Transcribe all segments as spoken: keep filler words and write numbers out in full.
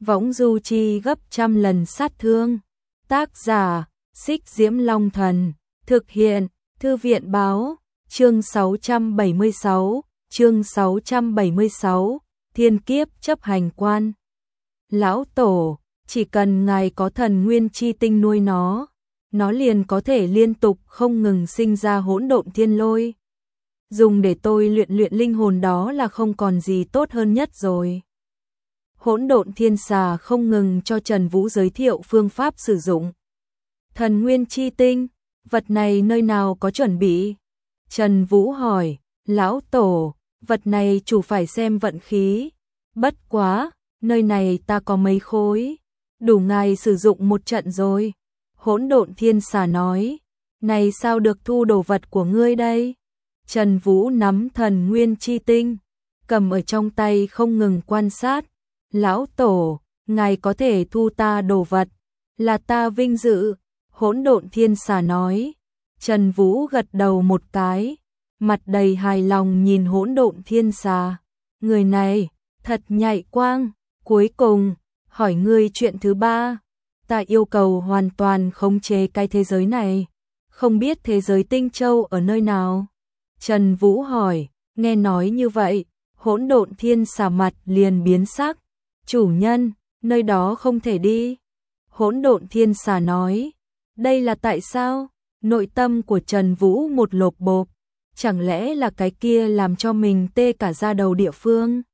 võng du chi gấp trăm lần sát thương. Tác giả, Xích Diễm Long Thần. Thực hiện, Thư viện báo. Chương sáu trăm bảy mươi sáu, chương sáu trăm bảy mươi sáu, Thiên Kiếp chấp hành quan. Lão Tổ, chỉ cần ngài có thần nguyên chi tinh nuôi nó, nó liền có thể liên tục không ngừng sinh ra hỗn độn thiên lôi. Dùng để tôi luyện luyện linh hồn đó là không còn gì tốt hơn nhất rồi. Hỗn độn thiên xà không ngừng cho Trần Vũ giới thiệu phương pháp sử dụng. Thần nguyên chi tinh, vật này nơi nào có chuẩn bị? Trần Vũ hỏi, Lão Tổ, vật này chủ phải xem vận khí. Bất quá, nơi này ta có mấy khối, đủ ngài sử dụng một trận rồi. Hỗn độn thiên xà nói, này sao được thu đồ vật của ngươi đây? Trần Vũ nắm thần nguyên chi tinh, cầm ở trong tay không ngừng quan sát. Lão Tổ, ngài có thể thu ta đồ vật, là ta vinh dự. Hỗn độn thiên xà nói. Trần Vũ gật đầu một cái, mặt đầy hài lòng nhìn hỗn độn thiên xà. Người này, thật nhạy quang. Cuối cùng, hỏi ngươi chuyện thứ ba. Ta yêu cầu hoàn toàn khống chế cái thế giới này. Không biết thế giới Tinh Châu ở nơi nào? Trần Vũ hỏi. Nghe nói như vậy, hỗn độn thiên xà mặt liền biến sắc. Chủ nhân, nơi đó không thể đi. Hỗn độn thiên xà nói. Đây là tại sao? Nội tâm của Trần Vũ một lột bột. Chẳng lẽ là cái kia làm cho mình tê cả da đầu địa phương?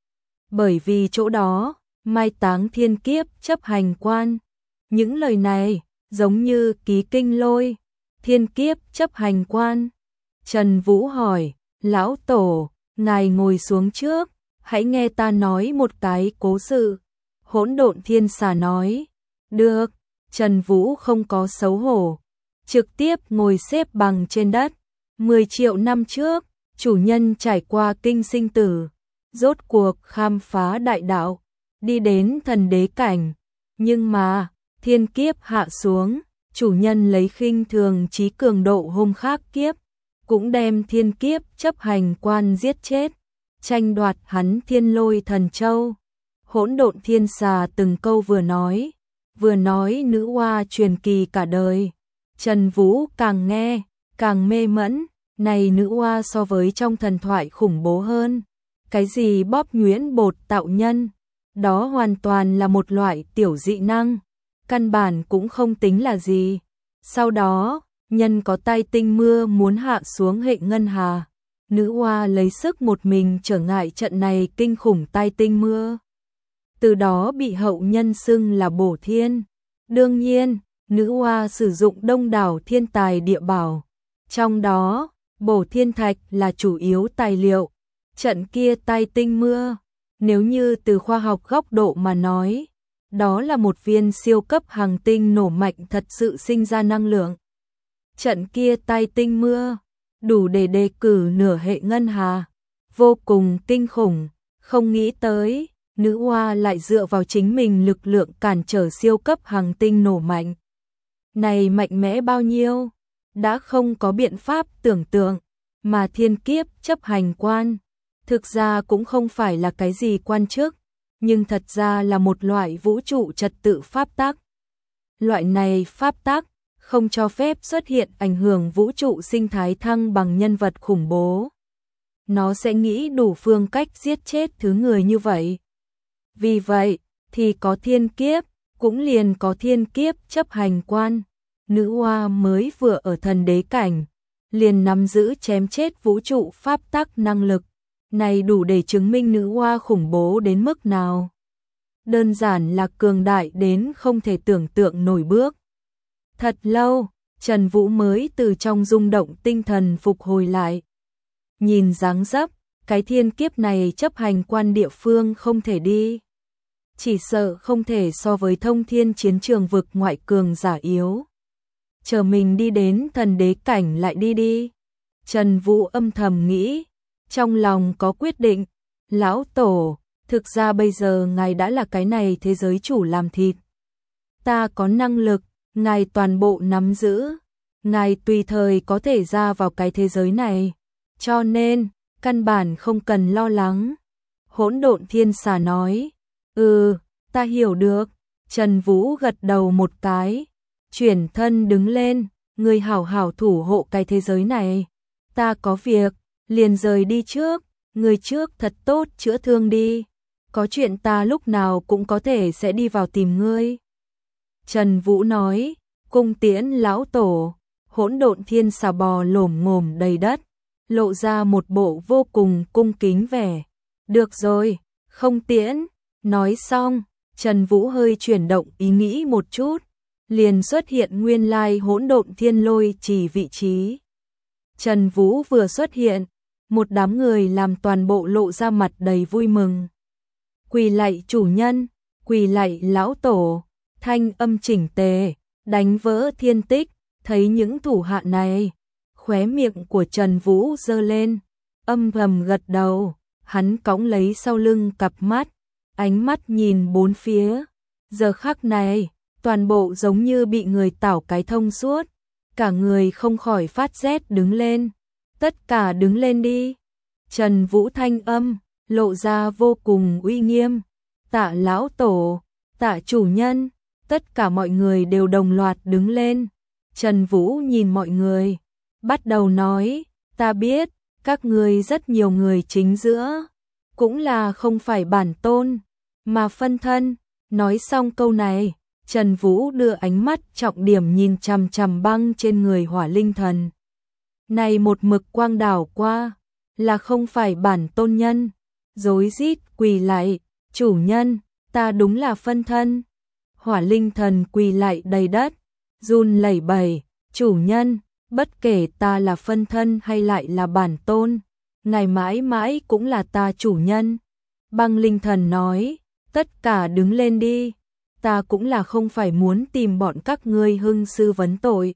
Bởi vì chỗ đó, mai táng thiên kiếp chấp hành quan. Những lời này, giống như ký kinh lôi. Thiên kiếp chấp hành quan. Trần Vũ hỏi, Lão Tổ, ngài ngồi xuống trước, hãy nghe ta nói một cái cố sự. Hỗn độn thiên xà nói, được. Trần Vũ không có xấu hổ, trực tiếp ngồi xếp bằng trên đất. Mười triệu năm trước, chủ nhân trải qua kinh sinh tử, rốt cuộc khám phá đại đạo, đi đến thần đế cảnh. Nhưng mà, thiên kiếp hạ xuống, chủ nhân lấy khinh thường trí cường độ hôm khác kiếp, cũng đem thiên kiếp chấp hành quan giết chết, tranh đoạt hắn thiên lôi thần châu. Hỗn độn thiên xà từng câu vừa nói, vừa nói nữ oa truyền kỳ cả đời. Trần Vũ càng nghe, càng mê mẫn, này nữ oa so với trong thần thoại khủng bố hơn. Cái gì bóp nhuyễn bột tạo nhân, đó hoàn toàn là một loại tiểu dị năng, căn bản cũng không tính là gì. Sau đó, nhân có tai tinh mưa muốn hạ xuống hệ ngân hà, nữ oa lấy sức một mình trở ngại trận này kinh khủng tai tinh mưa. Từ đó bị hậu nhân xưng là bổ thiên. Đương nhiên, nữ oa sử dụng đông đảo thiên tài địa bảo. Trong đó, bổ thiên thạch là chủ yếu tài liệu. Trận kia tai tinh mưa, nếu như từ khoa học góc độ mà nói, đó là một viên siêu cấp hành tinh nổ mạnh thật sự sinh ra năng lượng. Trận kia tai tinh mưa, đủ để đề cử nửa hệ ngân hà. Vô cùng kinh khủng, không nghĩ tới. Nữ oa lại dựa vào chính mình lực lượng cản trở siêu cấp hành tinh nổ mạnh. Này mạnh mẽ bao nhiêu, đã không có biện pháp tưởng tượng, mà thiên kiếp chấp hành quan, thực ra cũng không phải là cái gì quan chức, nhưng thật ra là một loại vũ trụ trật tự pháp tắc. Loại này pháp tắc không cho phép xuất hiện ảnh hưởng vũ trụ sinh thái thăng bằng nhân vật khủng bố. Nó sẽ nghĩ đủ phương cách giết chết thứ người như vậy. Vì vậy, thì có thiên kiếp, cũng liền có thiên kiếp chấp hành quan. Nữ oa mới vừa ở thần đế cảnh, liền nắm giữ chém chết vũ trụ pháp tắc năng lực. Này đủ để chứng minh nữ oa khủng bố đến mức nào. Đơn giản là cường đại đến không thể tưởng tượng nổi bước. Thật lâu, Trần Vũ mới từ trong rung động tinh thần phục hồi lại. Nhìn dáng dấp, cái thiên kiếp này chấp hành quan địa phương không thể đi. Chỉ sợ không thể so với thông thiên chiến trường vực ngoại cường giả yếu. Chờ mình đi đến thần đế cảnh lại đi đi. Trần Vũ âm thầm nghĩ, trong lòng có quyết định. Lão Tổ, thực ra bây giờ ngài đã là cái này thế giới chủ làm thịt. Ta có năng lực, ngài toàn bộ nắm giữ. Ngài tùy thời có thể ra vào cái thế giới này. Cho nên, căn bản không cần lo lắng. Hỗn độn thiên xà nói, ừ, Ta hiểu được. Trần Vũ gật đầu một cái, chuyển thân đứng lên, người hảo hảo thủ hộ cái thế giới này. Ta có việc, liền rời đi trước, người trước thật tốt chữa thương đi. Có chuyện ta lúc nào cũng có thể sẽ đi vào tìm ngươi. Trần Vũ nói, cung tiễn lão tổ. Hỗn độn thiên xà bò lổm ngổm đầy đất, lộ ra một bộ vô cùng cung kính vẻ. Được rồi, không tiễn. Nói xong, Trần Vũ hơi chuyển động ý nghĩ một chút, liền xuất hiện nguyên lai hỗn độn thiên lôi chỉ vị trí. Trần Vũ vừa xuất hiện, một đám người làm toàn bộ lộ ra mặt đầy vui mừng. Quỳ lạy chủ nhân, quỳ lạy lão tổ, thanh âm chỉnh tề, đánh vỡ thiên tích. Thấy những thủ hạ này, khóe miệng của Trần Vũ giơ lên, âm thầm gật đầu, hắn cõng lấy sau lưng cặp mắt, ánh mắt nhìn bốn phía. Giờ khắc này, toàn bộ giống như bị người tảo cái thông suốt, cả người không khỏi phát rét đứng lên. Tất cả đứng lên đi. Trần Vũ thanh âm, lộ ra vô cùng uy nghiêm. Tạ lão tổ, tạ chủ nhân, tất cả mọi người đều đồng loạt đứng lên. Trần Vũ nhìn mọi người, bắt đầu nói, ta biết, các ngươi rất nhiều người chính giữa, cũng là không phải bản tôn, mà phân thân. Nói xong câu này, Trần Vũ đưa ánh mắt trọng điểm nhìn chằm chằm băng trên người Hỏa Linh Thần. Này một mực quang đảo qua, là không phải bản tôn nhân, rối rít quỳ lại, chủ nhân, ta đúng là phân thân. Hỏa Linh Thần quỳ lại đầy đất, run lẩy bẩy, chủ nhân, bất kể ta là phân thân hay lại là bản tôn, ngài mãi mãi cũng là ta chủ nhân. Băng Linh Thần nói, tất cả đứng lên đi, ta cũng là không phải muốn tìm bọn các ngươi hưng sư vấn tội.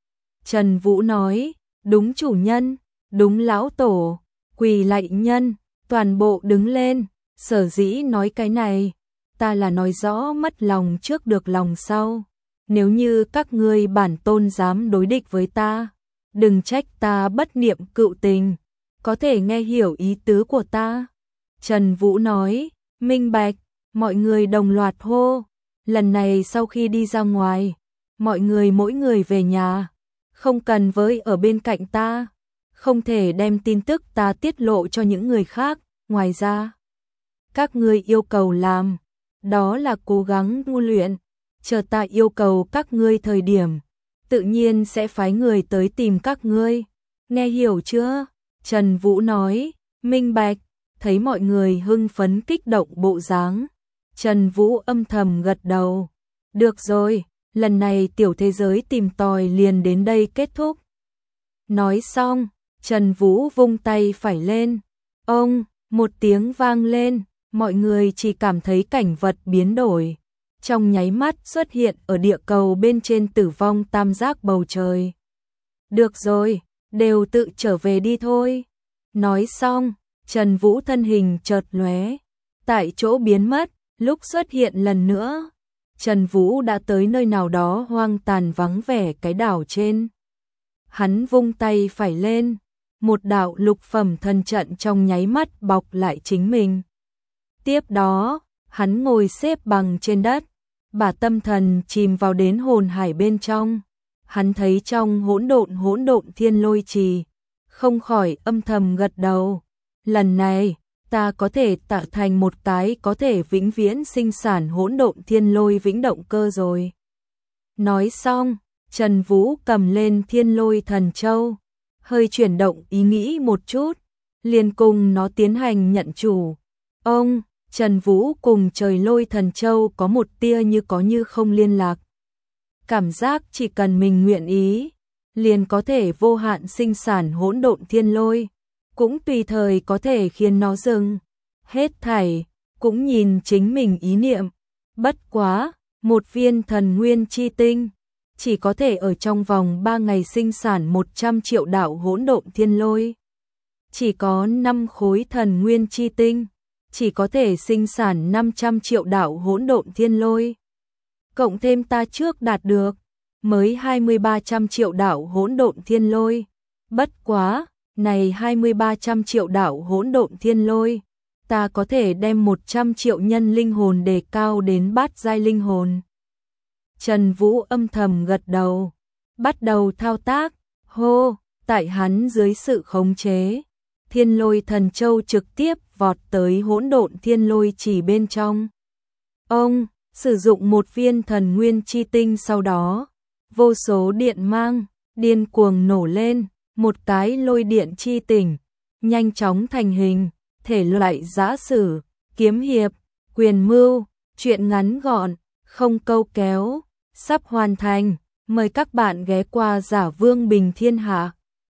Trần Vũ nói, đúng chủ nhân, đúng lão tổ, quỳ lạy nhân, toàn bộ đứng lên. Sở dĩ nói cái này, ta là nói rõ mất lòng trước được lòng sau. Nếu như các ngươi bản tôn dám đối địch với ta, đừng trách ta bất niệm cựu tình, có thể nghe hiểu ý tứ của ta. Trần Vũ nói, minh bạch, mọi người đồng loạt hô. Lần này sau khi đi ra ngoài, mọi người mỗi người về nhà, không cần với ở bên cạnh ta, không thể đem tin tức ta tiết lộ cho những người khác. Ngoài ra, các ngươi yêu cầu làm, đó là cố gắng tu luyện. Chờ ta yêu cầu các ngươi thời điểm, tự nhiên sẽ phái người tới tìm các ngươi. Nghe hiểu chưa? Trần Vũ nói, minh bạch. Thấy mọi người hưng phấn kích động bộ dáng, Trần Vũ âm thầm gật đầu. Được rồi, lần này tiểu thế giới tìm tòi liền đến đây kết thúc. Nói xong, Trần Vũ vung tay phải lên. Ông, một tiếng vang lên, mọi người chỉ cảm thấy cảnh vật biến đổi. Trong nháy mắt xuất hiện ở địa cầu bên trên tử vong tam giác bầu trời. Được rồi, đều tự trở về đi thôi. Nói xong, Trần Vũ thân hình chợt lóe, tại chỗ biến mất, lúc xuất hiện lần nữa, Trần Vũ đã tới nơi nào đó hoang tàn vắng vẻ cái đảo trên. Hắn vung tay phải lên, một đạo lục phẩm thần trận trong nháy mắt bọc lại chính mình. Tiếp đó, hắn ngồi xếp bằng trên đất,把tâm thần chìm vào đến hồn hải bên trong. Hắn thấy trong hỗn độn hỗn độn thiên lôi trì, không khỏi âm thầm gật đầu. Lần này, ta có thể tạo thành một cái có thể vĩnh viễn sinh sản hỗn độn thiên lôi vĩnh động cơ rồi. Nói xong, Trần Vũ cầm lên thiên lôi thần châu, hơi chuyển động ý nghĩ một chút, liền cùng nó tiến hành nhận chủ. Ông, Trần Vũ cùng trời lôi thần châu có một tia như có như không liên lạc. Cảm giác chỉ cần mình nguyện ý, liền có thể vô hạn sinh sản hỗn độn thiên lôi, cũng tùy thời có thể khiến nó dừng. Hết thảy, cũng nhìn chính mình ý niệm. Bất quá, một viên thần nguyên chi tinh, chỉ có thể ở trong vòng ba ngày sinh sản một trăm triệu đạo hỗn độn thiên lôi. Chỉ có năm khối thần nguyên chi tinh, chỉ có thể sinh sản năm trăm triệu đạo hỗn độn thiên lôi. Cộng thêm ta trước đạt được, mới hai mươi ba trăm triệu đạo hỗn độn thiên lôi. Bất quá, này hai mươi ba trăm triệu đạo hỗn độn thiên lôi, ta có thể đem một trăm triệu nhân linh hồn đề cao đến bát giai linh hồn. Trần Vũ âm thầm gật đầu, bắt đầu thao tác, hô, tại hắn dưới sự khống chế. Thiên lôi thần châu trực tiếp vọt tới hỗn độn thiên lôi chỉ bên trong. Ông sử dụng một viên thần nguyên chi tinh, sau đó vô số điện mang điên cuồng nổ lên, một cái lôi điện chi tỉnh nhanh chóng thành hình, thể loại giã sử, kiếm hiệp, quyền mưu, truyện ngắn gọn, không câu kéo, sắp hoàn thành. Mời các bạn ghé qua Giả Vương Bình Thiên Hạ.